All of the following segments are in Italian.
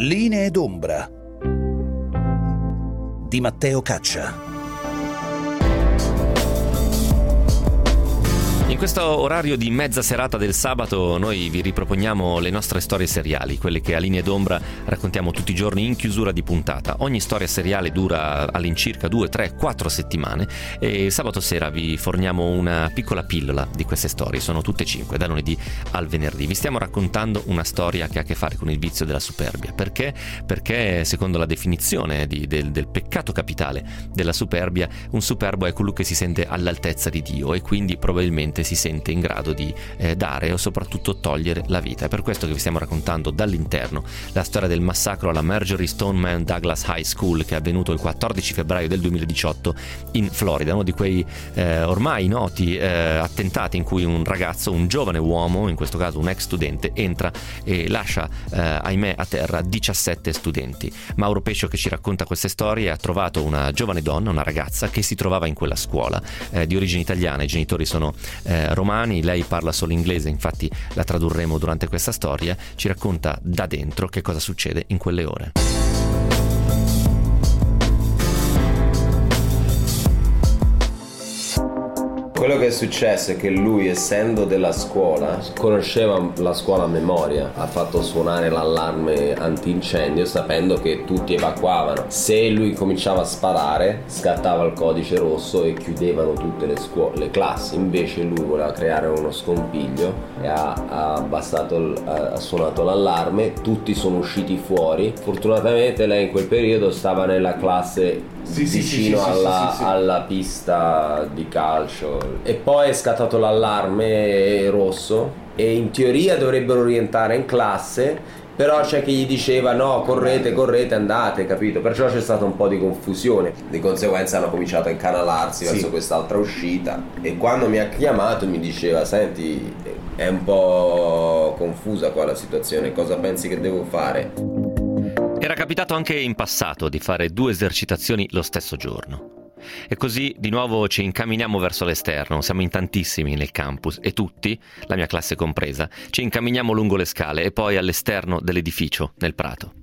Linee d'ombra di Matteo Caccia. In questo orario di mezza serata del sabato noi vi riproponiamo le nostre storie seriali, quelle che a Linee d'ombra raccontiamo tutti i giorni in chiusura di puntata. Ogni storia seriale dura all'incirca 2, 3, 4 settimane e sabato sera vi forniamo una piccola pillola di queste storie. Sono tutte 5, da lunedì al venerdì. Vi stiamo raccontando una storia che ha a che fare con il vizio della superbia. Perché? Perché secondo la definizione del peccato capitale della superbia, un superbo è colui che si sente all'altezza di Dio e quindi probabilmente si sente in grado di dare o soprattutto togliere la vita. È per questo che vi stiamo raccontando dall'interno la storia del massacro alla Marjory Stoneman Douglas High School, che è avvenuto il 14 febbraio del 2018 in Florida, uno di quei ormai noti attentati in cui un ragazzo, un giovane uomo, in questo caso un ex studente, entra e lascia ahimè a terra 17 studenti. Mauro Pescio, che ci racconta queste storie, ha trovato una giovane donna, una ragazza che si trovava in quella scuola, di origine italiana. I genitori sono romani, lei parla solo inglese, infatti la tradurremo durante questa storia. Ci racconta da dentro che cosa succede in quelle ore. Quello che è successo è che lui, essendo della scuola, conosceva la scuola a memoria. Ha fatto suonare l'allarme antincendio sapendo che tutti evacuavano. Se lui cominciava a sparare, scattava il codice rosso e chiudevano tutte le classi. Invece lui voleva creare uno scompiglio e ha suonato l'allarme. Tutti sono usciti fuori. Fortunatamente lei in quel periodo stava nella classe vicino alla pista di calcio, e poi è scattato l'allarme rosso e in teoria dovrebbero rientrare in classe, però c'è chi gli diceva no, correte, andate, capito? Perciò c'è stata un po' di confusione, di conseguenza hanno cominciato a incanalarsi verso quest'altra uscita, e quando mi ha chiamato mi diceva: senti, è un po' confusa qua la situazione, cosa pensi che devo fare? Era capitato anche in passato di fare 2 esercitazioni lo stesso giorno. E così di nuovo ci incamminiamo verso l'esterno. Siamo in tantissimi nel campus e tutti, la mia classe compresa, ci incamminiamo lungo le scale e poi all'esterno dell'edificio, nel prato.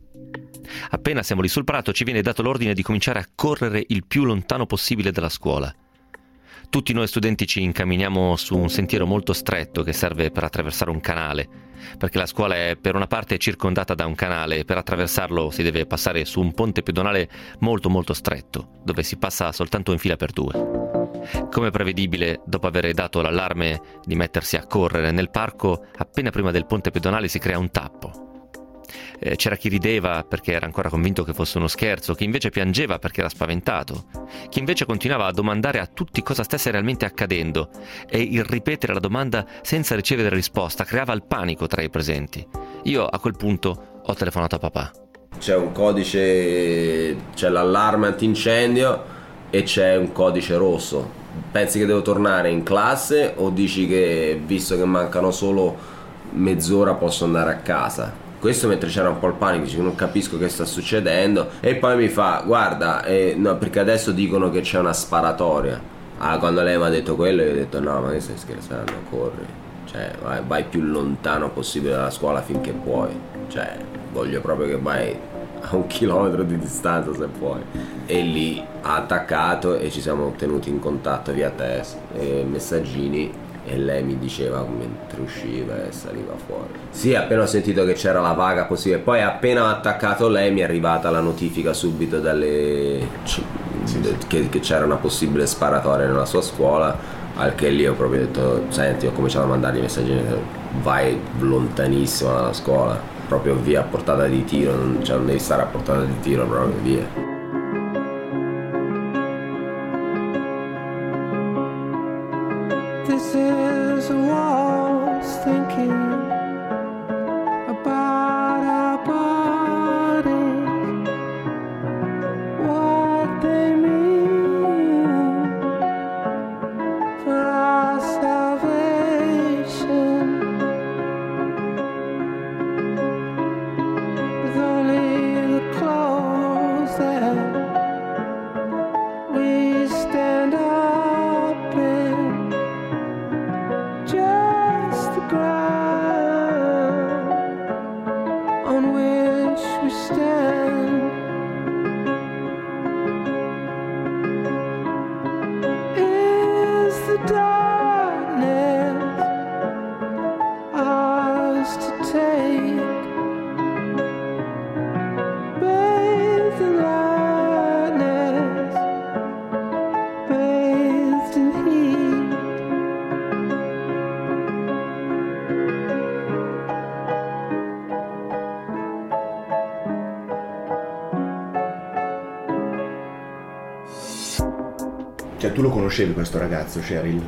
Appena siamo lì sul prato ci viene dato l'ordine di cominciare a correre il più lontano possibile dalla scuola. Tutti noi studenti ci incamminiamo su un sentiero molto stretto che serve per attraversare un canale, perché la scuola è per una parte circondata da un canale e per attraversarlo si deve passare su un ponte pedonale molto molto stretto, dove si passa soltanto in fila per 2. Come prevedibile, dopo aver dato l'allarme di mettersi a correre nel parco, appena prima del ponte pedonale si crea un tappo. C'era chi rideva perché era ancora convinto che fosse uno scherzo, chi invece piangeva perché era spaventato, chi invece continuava a domandare a tutti cosa stesse realmente accadendo, e il ripetere la domanda senza ricevere risposta creava il panico tra i presenti. Io a quel punto ho telefonato a papà. C'è un codice, c'è l'allarme antincendio e c'è un codice rosso. Pensi che devo tornare in classe o dici che, visto che mancano solo mezz'ora, posso andare a casa? Questo mentre c'era un po' il panico, dice: non capisco che sta succedendo. E poi mi fa: guarda, no, perché adesso dicono che c'è una sparatoria. Quando lei mi ha detto quello, io ho detto: no, ma che stai scherzando, corri, cioè vai più lontano possibile dalla scuola finché puoi, cioè voglio proprio che vai a 1 chilometro di distanza se puoi. E lì ha attaccato e ci siamo tenuti in contatto via test e messaggini, e lei mi diceva mentre usciva e saliva fuori. Sì, appena ho sentito che c'era la vaga possibile, poi appena ho attaccato lei mi è arrivata la notifica subito che c'era una possibile sparatoria nella sua scuola, al che lì ho proprio detto: senti, ho cominciato a mandargli messaggi: vai lontanissimo dalla scuola, proprio via a portata di tiro, non devi stare a portata di tiro, proprio via. This is a lost thinking about our bodies, what they mean for our salvation, with only the clothes that we stand up in. Just the grass. stand. Is the darkness ours to take? Bathed in lightness, bathed in heat. Cioè, tu lo conoscevi questo ragazzo, Cheryl?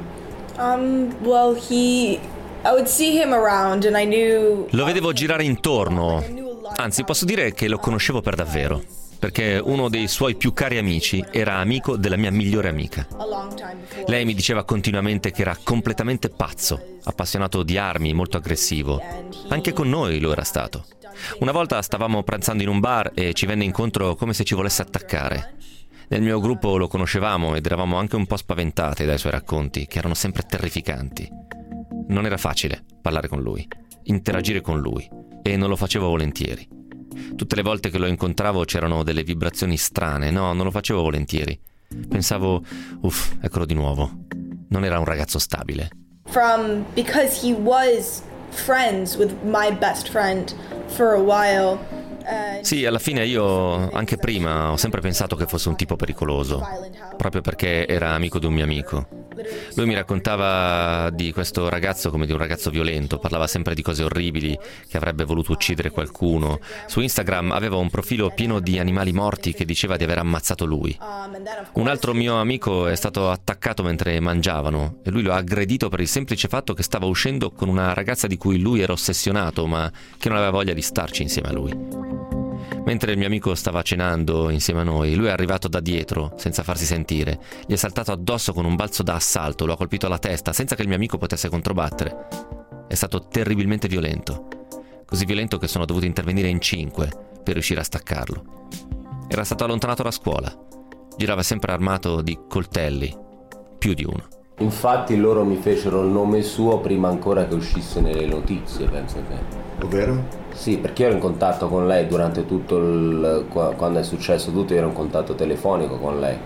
Well, I would see him around and I knew. Lo vedevo girare intorno, anzi posso dire che lo conoscevo per davvero, perché uno dei suoi più cari amici era amico della mia migliore amica. A long time before. Lei mi diceva continuamente che era completamente pazzo, appassionato di armi, molto aggressivo. Anche con noi lo era stato. Una volta stavamo pranzando in un bar e ci venne incontro come se ci volesse attaccare. Nel mio gruppo lo conoscevamo ed eravamo anche un po' spaventate dai suoi racconti, che erano sempre terrificanti. Non era facile parlare con lui, interagire con lui, e non lo facevo volentieri. Tutte le volte che lo incontravo c'erano delle vibrazioni strane, no, non lo facevo volentieri. Pensavo, eccolo di nuovo. Non era un ragazzo stabile. Because he was friends with my best friend for a while. Sì, alla fine io, anche prima, ho sempre pensato che fosse un tipo pericoloso, proprio perché era amico di un mio amico. Lui mi raccontava di questo ragazzo come di un ragazzo violento, parlava sempre di cose orribili, che avrebbe voluto uccidere qualcuno. Su Instagram aveva un profilo pieno di animali morti che diceva di aver ammazzato lui. Un altro mio amico è stato attaccato mentre mangiavano e lui lo ha aggredito per il semplice fatto che stava uscendo con una ragazza di cui lui era ossessionato, ma che non aveva voglia di starci insieme a lui. Mentre il mio amico stava cenando insieme a noi, lui è arrivato da dietro, senza farsi sentire. Gli è saltato addosso con un balzo da assalto, lo ha colpito alla testa, senza che il mio amico potesse controbattere. È stato terribilmente violento. Così violento che sono dovuto intervenire in 5 per riuscire a staccarlo. Era stato allontanato da scuola. Girava sempre armato di coltelli, più di uno. Infatti loro mi fecero il nome suo prima ancora che uscisse nelle notizie, penso te. Ovvero? Sì, perché io ero in contatto con lei durante tutto quando è successo tutto, io ero in contatto telefonico con lei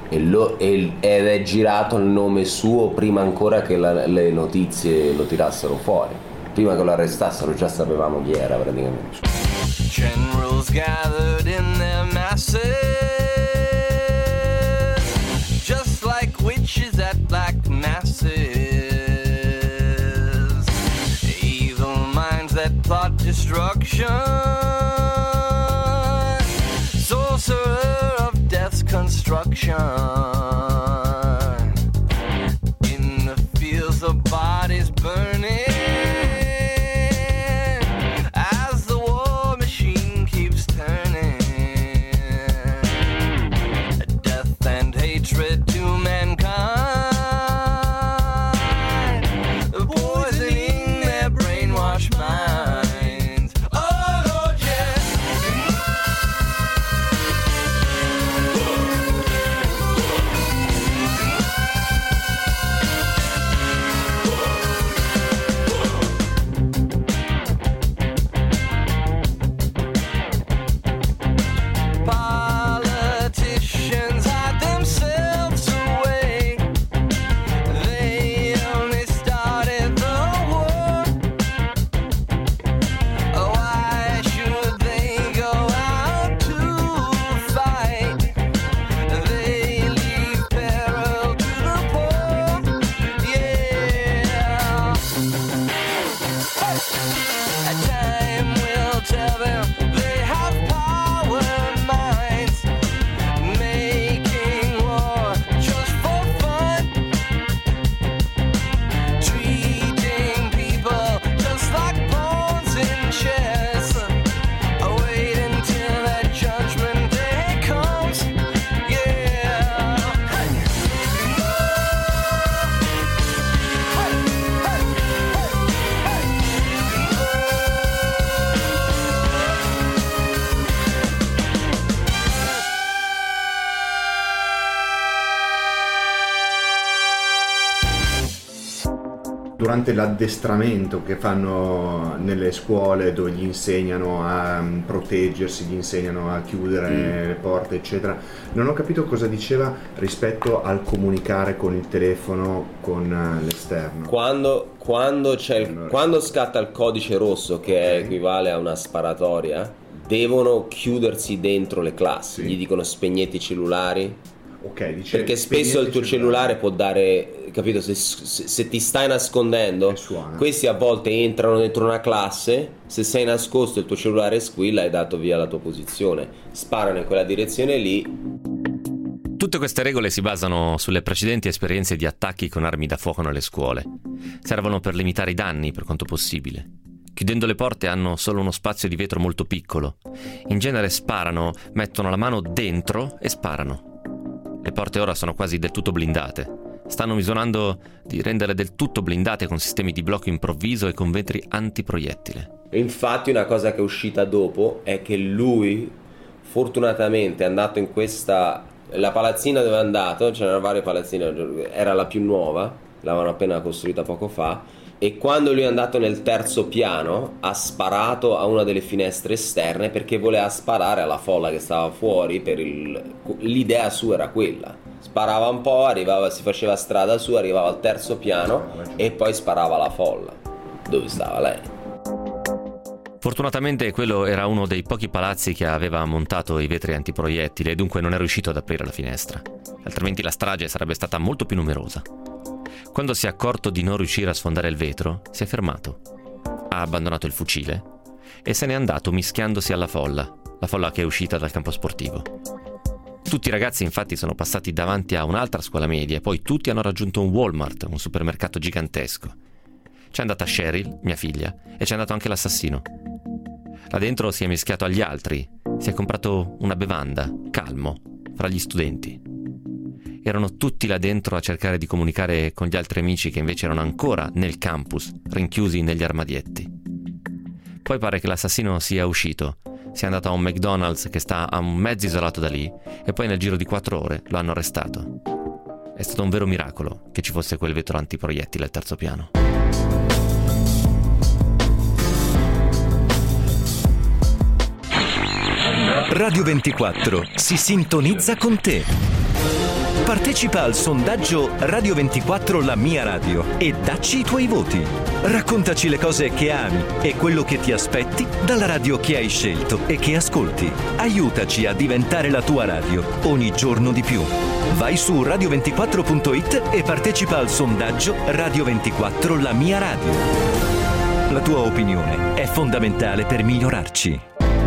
ed è girato il nome suo prima ancora che le notizie lo tirassero fuori. Prima che lo arrestassero già sapevamo chi era praticamente. Generals gathered in their masses, just like witches at black masses. Plot destruction, sorcerer of death's construction. In the fields of bodies burning, as the war machine keeps turning. Death and hatred to mankind, poisoning their brainwashed minds. durante l'addestramento che fanno nelle scuole, dove gli insegnano a proteggersi, gli insegnano a chiudere le porte, eccetera, non ho capito cosa diceva rispetto al comunicare con il telefono con l'esterno. Quando scatta il codice rosso, che equivale a una sparatoria, devono chiudersi dentro le classi. Gli dicono spegnete i cellulari. Dice, perché spesso il tuo cellulare può dare, capito, se ti stai nascondendo, questi a volte entrano dentro una classe, se sei nascosto il tuo cellulare squilla, hai dato via la tua posizione, sparano in quella direzione lì. Tutte queste regole si basano sulle precedenti esperienze di attacchi con armi da fuoco nelle scuole. Servono per limitare i danni per quanto possibile. Chiudendo le porte hanno solo uno spazio di vetro molto piccolo. In genere sparano, mettono la mano dentro e sparano. Le porte ora sono quasi del tutto blindate. Stanno misurando di renderle del tutto blindate con sistemi di blocco improvviso e con vetri antiproiettile. E infatti una cosa che è uscita dopo è che lui fortunatamente è andato in questa... La palazzina dove è andato, c'erano varie palazzine, era la più nuova, l'avevano appena costruita poco fa, e quando lui è andato nel terzo piano ha sparato a una delle finestre esterne perché voleva sparare alla folla che stava fuori. L'idea sua era quella, sparava un po', si faceva strada su, arrivava al terzo piano e poi sparava alla folla dove stava lei. Fortunatamente quello era uno dei pochi palazzi che aveva montato i vetri antiproiettili e dunque non è riuscito ad aprire la finestra, altrimenti la strage sarebbe stata molto più numerosa. Quando si è accorto di non riuscire a sfondare il vetro, si è fermato, ha abbandonato il fucile e se n'è andato mischiandosi alla folla, la folla che è uscita dal campo sportivo. Tutti i ragazzi infatti sono passati davanti a un'altra scuola media e poi tutti hanno raggiunto un Walmart, un supermercato gigantesco. C'è andata Cheryl, mia figlia, e c'è andato anche l'assassino. Là dentro si è mischiato agli altri, si è comprato una bevanda, calmo, fra gli studenti. Erano tutti là dentro a cercare di comunicare con gli altri amici che invece erano ancora nel campus, rinchiusi negli armadietti. Poi pare che l'assassino sia uscito, sia andato a un McDonald's che sta a un mezzo isolato da lì e poi nel giro di 4 ore lo hanno arrestato. È stato un vero miracolo che ci fosse quel vetro antiproiettile al terzo piano. Radio 24 si sintonizza con te. Partecipa al sondaggio Radio 24 La Mia Radio e dacci i tuoi voti. Raccontaci le cose che ami e quello che ti aspetti dalla radio che hai scelto e che ascolti. Aiutaci a diventare la tua radio ogni giorno di più. Vai su radio24.it e partecipa al sondaggio Radio 24 La Mia Radio. La tua opinione è fondamentale per migliorarci.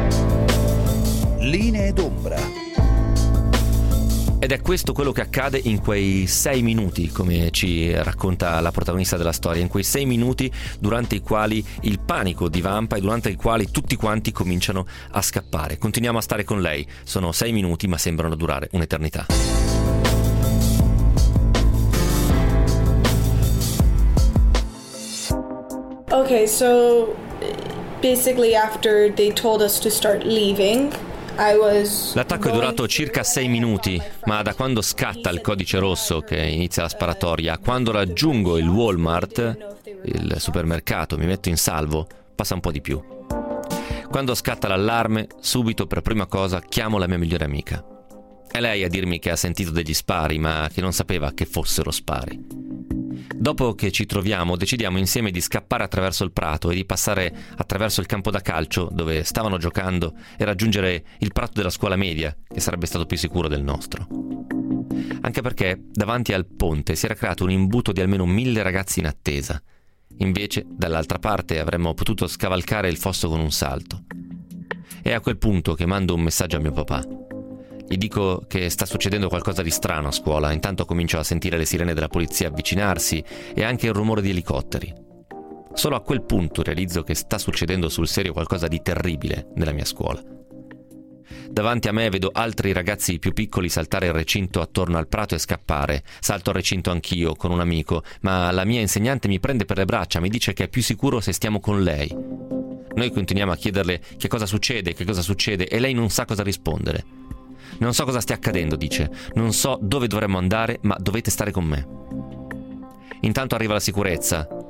Linee d'ombra. Ed è questo quello che accade in quei 6 minuti, come ci racconta la protagonista della storia, in quei 6 minuti durante i quali il panico divampa e durante i quali tutti quanti cominciano a scappare. Continuiamo a stare con lei, sono 6 minuti ma sembrano durare un'eternità. Okay, so basically after they told us to start leaving, l'attacco è durato circa 6 minuti, ma da quando scatta il codice rosso che inizia la sparatoria a quando raggiungo il Walmart, il supermercato, mi metto in salvo, passa un po' di più. Quando scatta l'allarme, subito per prima cosa chiamo la mia migliore amica. È lei a dirmi che ha sentito degli spari, ma che non sapeva che fossero spari. Dopo che ci troviamo, decidiamo insieme di scappare attraverso il prato e di passare attraverso il campo da calcio dove stavano giocando e raggiungere il prato della scuola media, che sarebbe stato più sicuro del nostro. Anche perché davanti al ponte si era creato un imbuto di almeno 1000 ragazzi in attesa. Invece, dall'altra parte avremmo potuto scavalcare il fosso con un salto. È a quel punto che mando un messaggio a mio papà. Gli dico che sta succedendo qualcosa di strano a scuola, intanto comincio a sentire le sirene della polizia avvicinarsi e anche il rumore di elicotteri. Solo a quel punto realizzo che sta succedendo sul serio qualcosa di terribile nella mia scuola. Davanti a me vedo altri ragazzi più piccoli saltare il recinto attorno al prato e scappare. Salto al recinto anch'io con un amico, ma la mia insegnante mi prende per le braccia, mi dice che è più sicuro se stiamo con lei. Noi continuiamo a chiederle che cosa succede, e lei non sa cosa rispondere. Non so cosa stia accadendo, dice. Non so dove dovremmo andare, ma dovete stare con me. Intanto arriva la sicurezza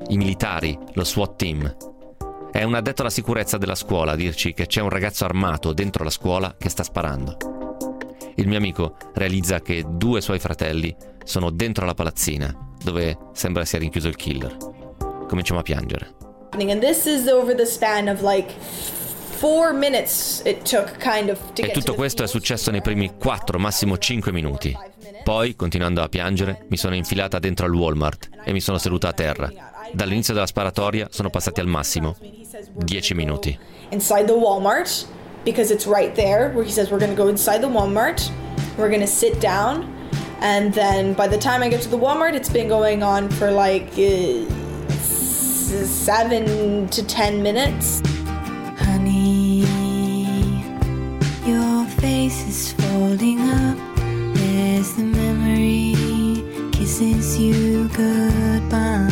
i militari, lo SWAT team. È un addetto alla sicurezza della scuola a dirci che c'è un ragazzo armato dentro la scuola che sta sparando. Il mio amico realizza che 2 suoi fratelli sono dentro la palazzina, dove sembra sia rinchiuso il killer. Cominciamo a piangere. And this is over the span of like 4 minutes it took kind of to E get tutto to the questo è successo nei primi 4, massimo 5 minuti. Poi, continuando a piangere, mi sono infilata dentro al Walmart e mi sono seduta a terra. Dall'inizio della sparatoria sono passati al massimo 10 minuti. inside the Walmart because it's right there where he says we're going to go inside the Walmart, we're going to sit down, and then by the time I get to the Walmart it's been going on for like 7 to 10 minutes. Honey, your face is folding up. There's the memory kisses you goodbye.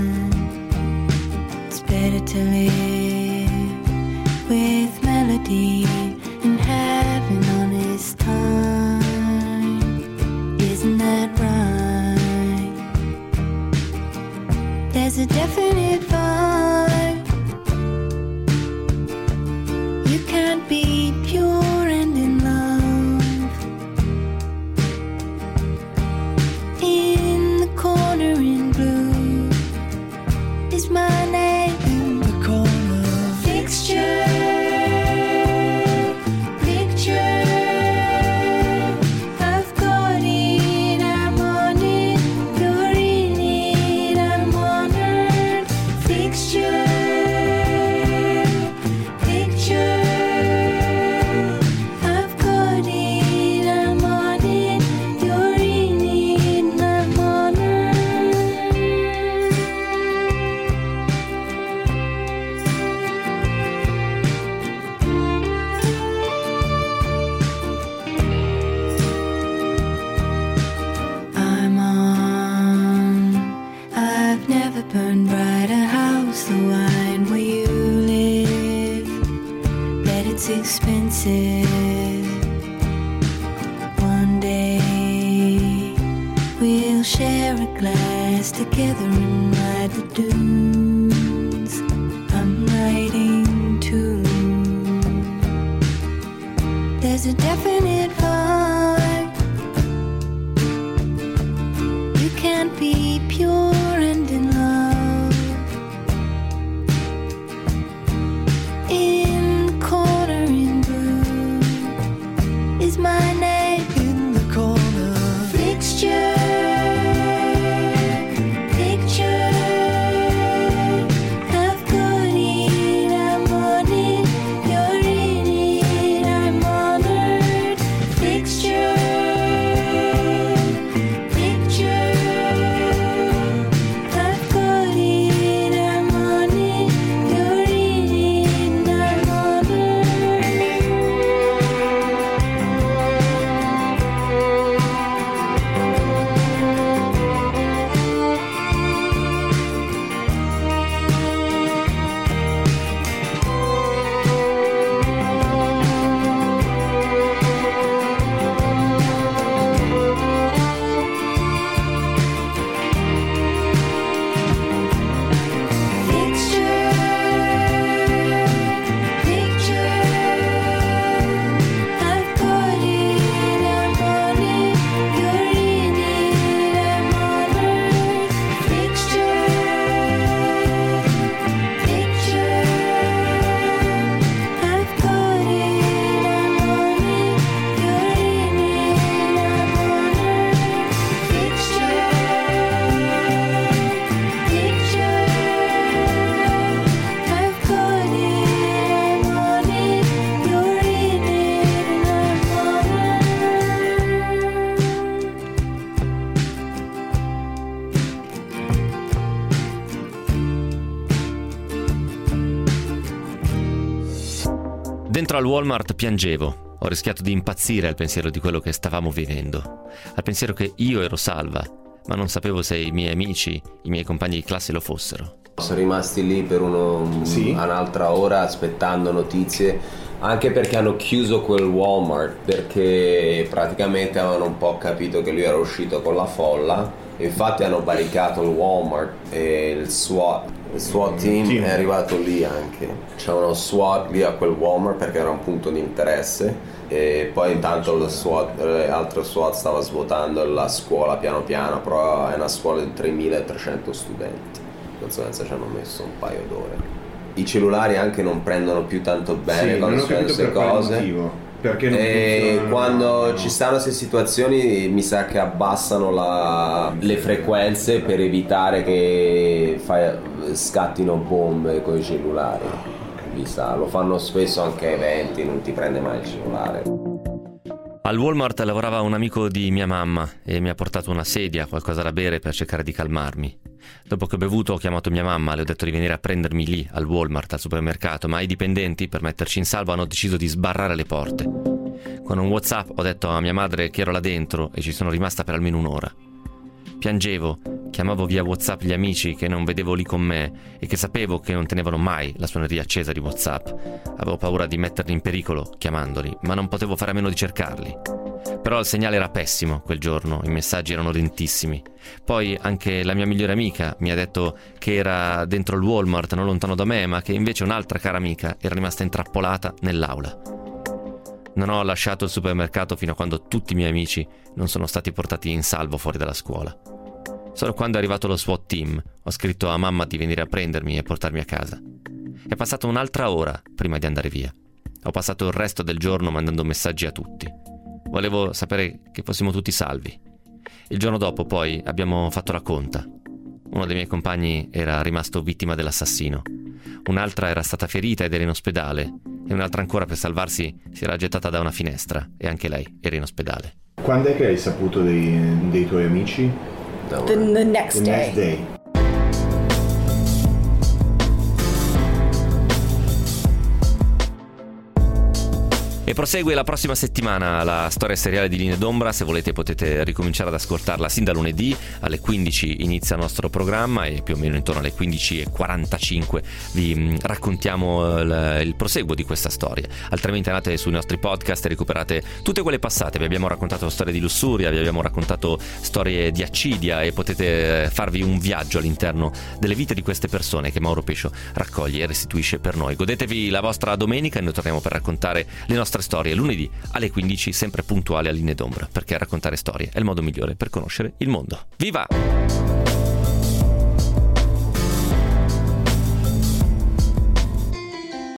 It's better to live with melody and have an honest time. Isn't that right? There's a definite vibe. You can't be pure and in love. In the corner in blue is my name. In the corner. Fixture, picture. I've got it, I'm on it. You're in it, I'm honored. Fixture, picture. I've got it, I'm on it. You're in it, I'm honored. I'm on. I've never burned brighter house the wine where you live. Bet it's expensive. One day we'll share a glass together and ride the dunes. I'm writing too. There's a definite vibe. You can't be pure and in love. In the corner in blue is my name. In the corner. Fixture, picture. I've got it, I'm on it. You're in it, I'm honored. Fixture, picture. I've got it, I'm on it. You're in it, I'm honored. Picture, picture. I've got it, I'm on it. You're in it, I'm honored. Picture, picture. I've got it, I'm on it. You're in it, I'm honored. Picture, picture. I've got it, I'm on it. You're in it, I'm Dentro al Walmart piangevo. Ho rischiato di impazzire al pensiero di quello che stavamo vivendo. Al pensiero che io ero salva, ma non sapevo se i miei amici, i miei compagni di classe lo fossero. Sono rimasti lì per Sì. un'altra ora aspettando notizie, anche perché hanno chiuso quel Walmart, perché praticamente avevano un po' capito che lui era uscito con la folla Infatti hanno barricato il Walmart e il SWAT team è arrivato lì anche. C'è uno SWAT lì a quel Walmart perché era un punto di interesse, e poi intanto l'altro SWAT stava svuotando la scuola piano piano, però è una scuola di 3.300 studenti, di conseguenza ci hanno messo un paio d'ore. I cellulari anche non prendono più tanto bene quando succedono queste cose. Perché non e quando ci stanno queste situazioni mi sa che abbassano le frequenze per evitare che scattino bombe con i cellulari. Mi sa, lo fanno spesso anche a eventi, non ti prende mai il cellulare. Al Walmart lavorava un amico di mia mamma e mi ha portato una sedia, qualcosa da bere per cercare di calmarmi. Dopo che ho bevuto ho chiamato mia mamma, le ho detto di venire a prendermi lì, al Walmart, al supermercato, ma i dipendenti, per metterci in salvo, hanno deciso di sbarrare le porte. Con un WhatsApp ho detto a mia madre che ero là dentro e ci sono rimasta per almeno un'ora. Piangevo, chiamavo via WhatsApp gli amici che non vedevo lì con me e che sapevo che non tenevano mai la suoneria accesa di WhatsApp. Avevo paura di metterli in pericolo chiamandoli, ma non potevo fare a meno di cercarli. Però il segnale era pessimo quel giorno, i messaggi erano lentissimi. Poi anche la mia migliore amica mi ha detto che era dentro il Walmart, non lontano da me, ma che invece un'altra cara amica era rimasta intrappolata nell'aula. Non ho lasciato il supermercato fino a quando tutti i miei amici non sono stati portati in salvo fuori dalla scuola. Solo quando è arrivato lo SWAT team ho scritto a mamma di venire a prendermi e portarmi a casa. È passata un'altra ora prima di andare via. Ho passato il resto del giorno mandando messaggi a tutti. Volevo sapere che fossimo tutti salvi. Il giorno dopo poi abbiamo fatto la conta. Uno dei miei compagni era rimasto vittima dell'assassino. Un'altra era stata ferita ed era in ospedale. E un'altra ancora, per salvarsi, si era gettata da una finestra e anche lei era in ospedale. Quando è che hai saputo dei tuoi amici? The next day. E prosegue la prossima settimana la storia seriale di Linee d'Ombra. Se volete potete ricominciare ad ascoltarla sin da lunedì. Alle 15 inizia il nostro programma e più o meno intorno alle 15:45 vi raccontiamo il proseguo di questa storia. Altrimenti andate sui nostri podcast e recuperate tutte quelle passate. Vi abbiamo raccontato storie di lussuria, vi abbiamo raccontato storie di accidia e potete farvi un viaggio all'interno delle vite di queste persone che Mauro Pescio raccoglie e restituisce per noi. Godetevi la vostra domenica e noi torniamo per raccontare le nostre storie lunedì alle 15, sempre puntuali a Linee d'Ombra, perché raccontare storie è il modo migliore per conoscere il mondo. Viva!